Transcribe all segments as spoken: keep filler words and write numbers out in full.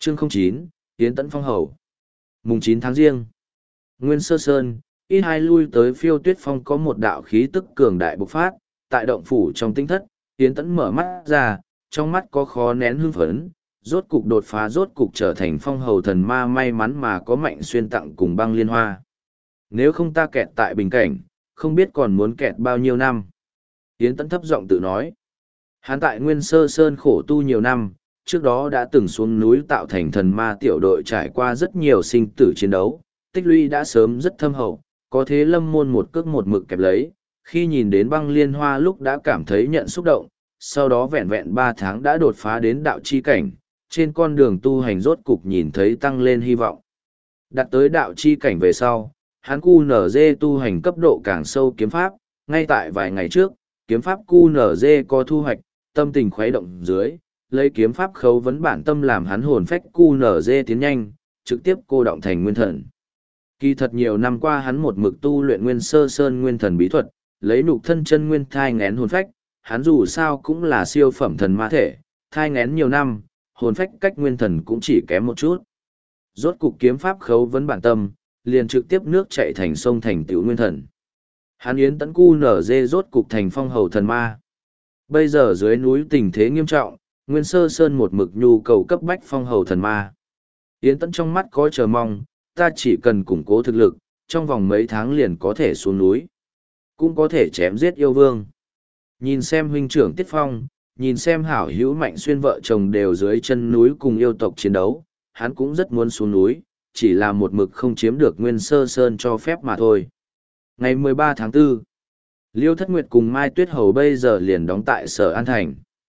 Chương không chín, Yến Tẫn Phong Hầu. Mùng chín tháng Giêng. Nguyên Sơ Sơn, ít hai lui tới Phiêu Tuyết Phong có một đạo khí tức cường đại bộc phát, tại động phủ trong tinh thất, Yến Tẫn mở mắt ra, trong mắt có khó nén hưng phấn, rốt cục đột phá, rốt cục trở thành phong hầu thần ma, may mắn mà có Mạnh Xuyên tặng cùng băng liên hoa. Nếu không ta kẹt tại bình cảnh, không biết còn muốn kẹt bao nhiêu năm. Yến Tẫn thấp giọng tự nói. Hắn tại Nguyên Sơ Sơn khổ tu nhiều năm, trước đó đã từng xuống núi tạo thành thần ma tiểu đội, trải qua rất nhiều sinh tử chiến đấu, tích lũy đã sớm rất thâm hậu, có thế lâm môn một cước một mực kẹp lấy, khi nhìn đến băng liên hoa lúc đã cảm thấy nhận xúc động, sau đó vẹn vẹn ba tháng đã đột phá đến đạo chi cảnh, trên con đường tu hành rốt cục nhìn thấy tăng lên hy vọng. Đặt tới đạo chi cảnh về sau, hắn cu nở dê tu hành cấp độ càng sâu kiếm pháp, ngay tại vài ngày trước, kiếm pháp cu nở dê có thu hoạch, tâm tình khuấy động dưới, lấy kiếm pháp khấu vấn bản tâm làm hắn hồn phách cu nở dê tiến nhanh, trực tiếp cô động thành nguyên thần. Kỳ thật nhiều năm qua hắn một mực tu luyện Nguyên Sơ Sơn nguyên thần bí thuật, lấy nhục thân chân nguyên thai ngén hồn phách, hắn dù sao cũng là siêu phẩm thần ma thể, thai ngén nhiều năm, hồn phách cách nguyên thần cũng chỉ kém một chút. Rốt cục kiếm pháp khấu vấn bản tâm, liền trực tiếp nước chạy thành sông thành tựu nguyên thần. Hắn Yến Tẫn cu nở dê rốt cục thành phong hầu thần ma. Bây giờ dưới núi tình thế nghiêm trọng, Nguyên Sơ Sơn một mực nhu cầu cấp bách phong hầu thần ma. Yến Tẫn trong mắt có chờ mong, ta chỉ cần củng cố thực lực, trong vòng mấy tháng liền có thể xuống núi. Cũng có thể chém giết yêu vương. Nhìn xem huynh trưởng Tiết Phong, nhìn xem hảo hữu Mạnh Xuyên vợ chồng đều dưới chân núi cùng yêu tộc chiến đấu, hắn cũng rất muốn xuống núi, chỉ là một mực không chiếm được Nguyên Sơ Sơn cho phép mà thôi. Ngày mười ba tháng tư, Liêu Thất Nguyệt cùng Mai Tuyết Hầu bây giờ liền đóng tại Sở An Thành.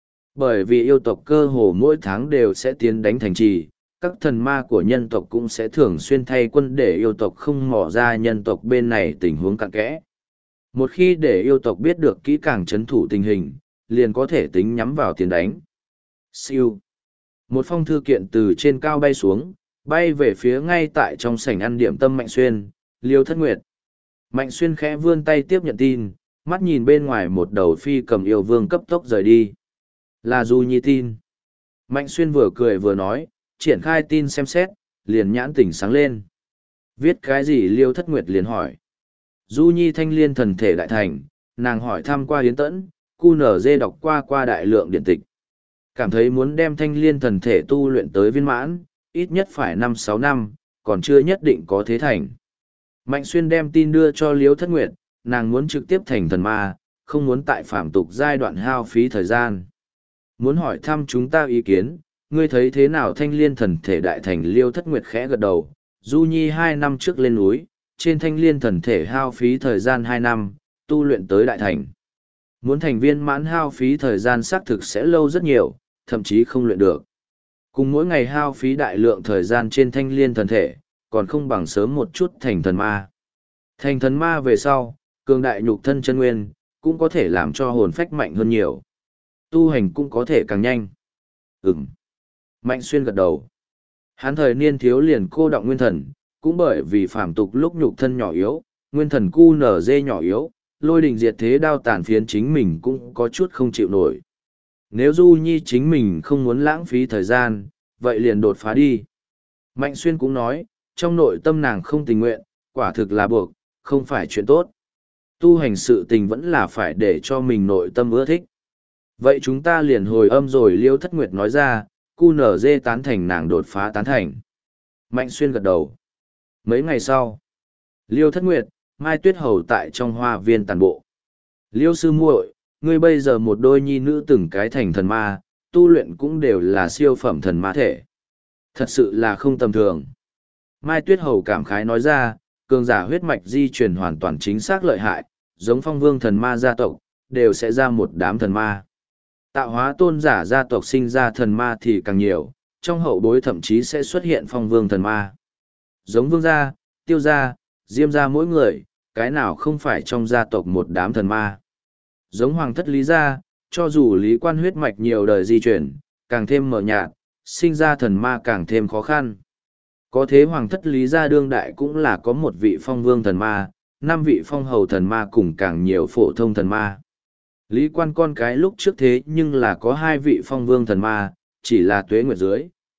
Bởi vì yêu tộc cơ hồ mỗi tháng đều sẽ tiến đánh thành trì, các thần ma của nhân tộc cũng sẽ thường xuyên thay quân để yêu tộc không mò ra nhân tộc bên này tình huống cặn kẽ. Một khi để yêu tộc biết được kỹ càng chấn thủ tình hình, liền có thể tính nhắm vào tiền đánh. Siêu. Một phong thư kiện từ trên cao bay xuống, bay về phía ngay tại trong sảnh ăn điểm tâm Mạnh Xuyên, Liêu Thất Nguyệt. Mạnh Xuyên khẽ vươn tay tiếp nhận tin, mắt nhìn bên ngoài một đầu phi cầm yêu vương cấp tốc rời đi. Là Du Nhi tin. Mạnh Xuyên vừa cười vừa nói, triển khai tin xem xét, liền nhãn tỉnh sáng lên. Viết cái gì? Liêu Thất Nguyệt liền hỏi. Du Nhi thanh liên thần thể đại thành, nàng hỏi thăm qua Yến Tẫn, cu nở dê đọc qua qua đại lượng điện tịch. Cảm thấy muốn đem thanh liên thần thể tu luyện tới viên mãn, ít nhất phải năm sáu năm, còn chưa nhất định có thế thành. Mạnh Xuyên đem tin đưa cho Liêu Thất Nguyệt, nàng muốn trực tiếp thành thần ma, không muốn tại phạm tục giai đoạn hao phí thời gian. Muốn hỏi thăm chúng ta ý kiến, ngươi thấy thế nào thanh liên thần thể đại thành? Liêu Thất Nguyệt khẽ gật đầu, Du Nhi hai năm trước lên núi, trên thanh liên thần thể hao phí thời gian hai năm, tu luyện tới đại thành. Muốn thành viên mãn hao phí thời gian xác thực sẽ lâu rất nhiều, thậm chí không luyện được. Cùng mỗi ngày hao phí đại lượng thời gian trên thanh liên thần thể, còn không bằng sớm một chút thành thần ma. Thành thần ma về sau, cường đại nhục thân chân nguyên, cũng có thể làm cho hồn phách mạnh hơn nhiều. Tu hành cũng có thể càng nhanh. Ừm. Mạnh Xuyên gật đầu. Hắn thời niên thiếu liền cô đọng nguyên thần, cũng bởi vì phàm tục lúc nhục thân nhỏ yếu, nguyên thần cu nở dê nhỏ yếu, lôi đình diệt thế đao tàn phiến chính mình cũng có chút không chịu nổi. Nếu Du Nhi chính mình không muốn lãng phí thời gian, vậy liền đột phá đi. Mạnh Xuyên cũng nói, trong nội tâm nàng không tình nguyện, quả thực là buộc, không phải chuyện tốt. Tu hành sự tình vẫn là phải để cho mình nội tâm ưa thích. Vậy chúng ta liền hồi âm rồi. Liêu Thất Nguyệt nói ra, cu nở dê tán thành nàng đột phá tán thành. Mạnh Xuyên gật đầu. Mấy ngày sau, Liêu Thất Nguyệt, Mai Tuyết Hầu tại trong hoa viên tàn bộ. Liêu sư muội, ngươi bây giờ một đôi nhi nữ từng cái thành thần ma, tu luyện cũng đều là siêu phẩm thần ma thể. Thật sự là không tầm thường. Mai Tuyết Hầu cảm khái nói ra, cường giả huyết mạch di truyền hoàn toàn chính xác lợi hại, giống phong vương thần ma gia tộc, đều sẽ ra một đám thần ma. Tạo hóa tôn giả gia tộc sinh ra thần ma thì càng nhiều, trong hậu bối thậm chí sẽ xuất hiện phong vương thần ma. Giống vương gia, tiêu gia, diêm gia mỗi người, cái nào không phải trong gia tộc một đám thần ma. Giống hoàng thất lý gia, cho dù lý quan huyết mạch nhiều đời di chuyển, càng thêm mờ nhạt, sinh ra thần ma càng thêm khó khăn. Có thế hoàng thất lý gia đương đại cũng là có một vị phong vương thần ma, năm vị phong hầu thần ma cùng càng nhiều phổ thông thần ma. Lý quan con cái lúc trước thế nhưng là có hai vị phong vương thần ma, chỉ là tuế nguyệt dưới,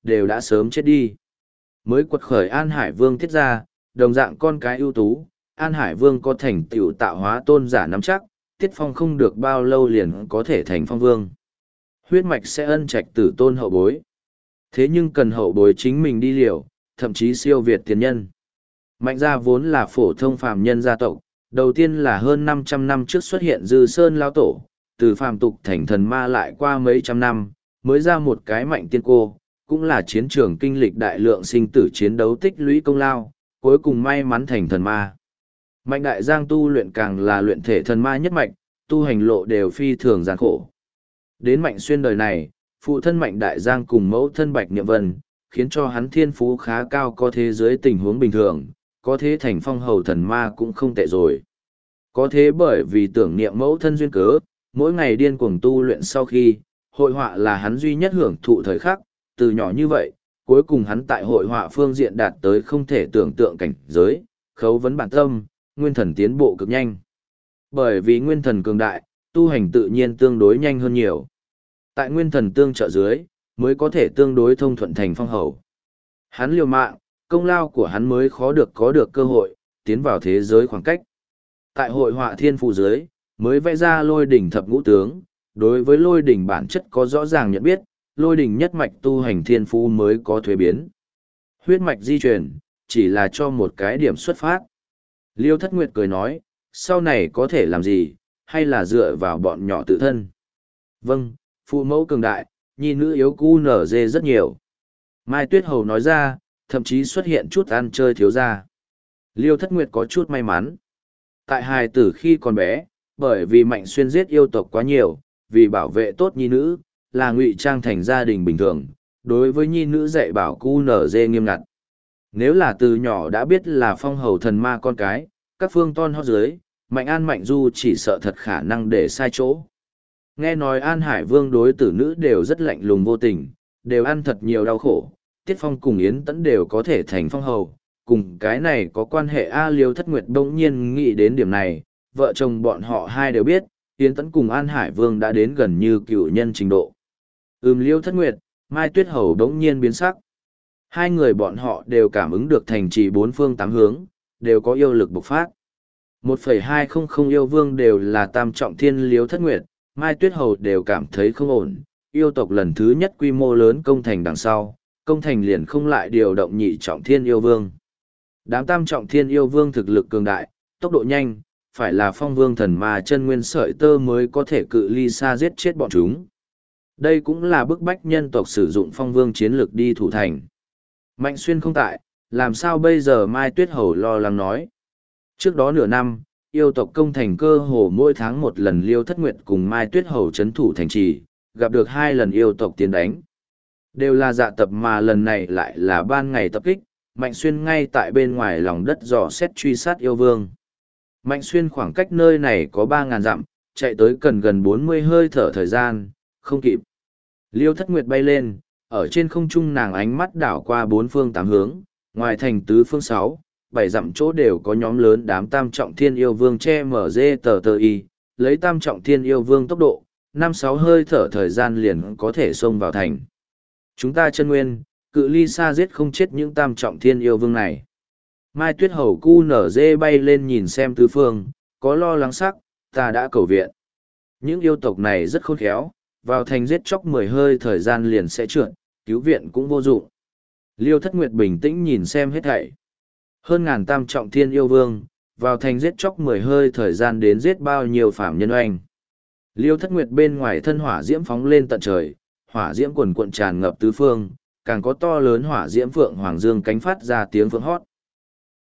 đều đã sớm chết đi. Mới quật khởi An Hải Vương Tiết ra, đồng dạng con cái ưu tú, An Hải Vương có thành tựu tạo hóa tôn giả nắm chắc, Tiết Phong không được bao lâu liền có thể thành phong vương. Huyết mạch sẽ ân trạch tử tôn hậu bối. Thế nhưng cần hậu bối chính mình đi liều, thậm chí siêu việt tiền nhân. Mạnh gia vốn là phổ thông phàm nhân gia tộc, đầu tiên là hơn năm trăm năm trước xuất hiện Dư Sơn Lao Tổ, từ phàm tục thành thần ma lại qua mấy trăm năm, mới ra một cái mạnh tiên cô, cũng là chiến trường kinh lịch đại lượng sinh tử chiến đấu tích lũy công lao, cuối cùng may mắn thành thần ma. Mạnh đại giang tu luyện càng là luyện thể thần ma nhất mạch, tu hành lộ đều phi thường gian khổ. Đến Mạnh Xuyên đời này, phụ thân Mạnh đại giang cùng mẫu thân Bạch Niệm Vân, khiến cho hắn thiên phú khá cao, có thế giới tình huống bình thường, có thế thành phong hầu thần ma cũng không tệ rồi. Có thế bởi vì tưởng niệm mẫu thân duyên cớ, mỗi ngày điên cuồng tu luyện sau khi, hội họa là hắn duy nhất hưởng thụ thời khắc, từ nhỏ như vậy, cuối cùng hắn tại hội họa phương diện đạt tới không thể tưởng tượng cảnh giới, khấu vấn bản tâm, nguyên thần tiến bộ cực nhanh. Bởi vì nguyên thần cường đại, tu hành tự nhiên tương đối nhanh hơn nhiều. Tại nguyên thần tương trợ dưới, mới có thể tương đối thông thuận thành phong hầu. Hắn liều mạng, công lao của hắn mới khó được có được cơ hội, tiến vào thế giới khoảng cách. Tại hội họa thiên phù dưới, mới vẽ ra lôi đỉnh thập ngũ tướng, đối với lôi đỉnh bản chất có rõ ràng nhận biết, lôi đỉnh nhất mạch tu hành thiên phú mới có thuế biến. Huyết mạch di truyền, chỉ là cho một cái điểm xuất phát. Liêu Thất Nguyệt cười nói, sau này có thể làm gì, hay là dựa vào bọn nhỏ tự thân. Vâng, phụ mẫu cường đại, nhi nữ yếu cu nở dê rất nhiều. Mai Tuyết Hầu nói ra, thậm chí xuất hiện chút ăn chơi thiếu ra. Liêu Thất Nguyệt có chút may mắn. Tại hài tử khi còn bé, bởi vì Mạnh Xuyên giết yêu tộc quá nhiều, vì bảo vệ tốt nhi nữ, là ngụy trang thành gia đình bình thường, đối với nhi nữ dạy bảo cu nở dê nghiêm ngặt. Nếu là từ nhỏ đã biết là phong hầu thần ma con cái, các phương ton hót dưới, Mạnh An Mạnh Du chỉ sợ thật khả năng để sai chỗ. Nghe nói An Hải Vương đối tử nữ đều rất lạnh lùng vô tình, đều ăn thật nhiều đau khổ, Tiết Phong cùng Yến Tẫn đều có thể thành phong hầu, cùng cái này có quan hệ. A Liêu Thất Nguyệt bỗng nhiên nghĩ đến điểm này, vợ chồng bọn họ hai đều biết, Yến Tẫn cùng An Hải Vương đã đến gần như cựu nhân trình độ. Ừm Liêu Thất Nguyệt, Mai Tuyết Hầu bỗng nhiên biến sắc. Hai người bọn họ đều cảm ứng được thành trì bốn phương tám hướng, đều có yêu lực bộc phát. một phẩy hai không không yêu vương đều là tam trọng thiên. Liêu Thất Nguyệt, Mai Tuyết Hầu đều cảm thấy không ổn, yêu tộc lần thứ nhất quy mô lớn công thành đằng sau, công thành liền không lại điều động nhị trọng thiên yêu vương. Đám tam trọng thiên yêu vương thực lực cường đại, tốc độ nhanh, phải là phong vương thần mà chân nguyên sợi tơ mới có thể cự ly xa giết chết bọn chúng. Đây cũng là bức bách nhân tộc sử dụng phong vương chiến lược đi thủ thành. Mạnh Xuyên không tại, làm sao bây giờ? Mai Tuyết Hầu lo lắng nói. Trước đó nửa năm, yêu tộc công thành cơ hồ mỗi tháng một lần. Liêu Thất Nguyệt cùng Mai Tuyết Hầu trấn thủ thành trì, gặp được hai lần yêu tộc tiến đánh. Đều là dạ tập mà lần này lại là ban ngày tập kích, Mạnh Xuyên ngay tại bên ngoài lòng đất dò xét truy sát yêu vương. Mạnh Xuyên khoảng cách nơi này có ba ngàn dặm, chạy tới cần gần bốn mươi hơi thở thời gian, không kịp. Liêu Thất Nguyệt bay lên, ở trên không trung nàng ánh mắt đảo qua bốn phương tám hướng, ngoài thành tứ phương sáu, bảy dặm chỗ đều có nhóm lớn đám tam trọng thiên yêu vương che mở dê tờ tờ y, lấy tam trọng thiên yêu vương tốc độ, năm sáu hơi thở thời gian liền có thể xông vào thành. Chúng ta chân nguyên, cự ly xa giết không chết những tam trọng thiên yêu vương này. Mai Tuyết Hầu cu nở dê bay lên nhìn xem tứ phương, có lo lắng sắc, ta đã cầu viện. Những yêu tộc này rất khôn khéo, vào thành giết chóc mười hơi thời gian liền sẽ trượt, cứu viện cũng vô dụng. Liêu Thất Nguyệt bình tĩnh nhìn xem hết thảy. Hơn ngàn tam trọng thiên yêu vương, vào thành giết chóc mười hơi thời gian đến giết bao nhiêu phạm nhân oanh. Liêu Thất Nguyệt bên ngoài thân hỏa diễm phóng lên tận trời, hỏa diễm quần cuộn tràn ngập tứ phương, càng có to lớn hỏa diễm phượng hoàng dương cánh phát ra tiếng phượng hót.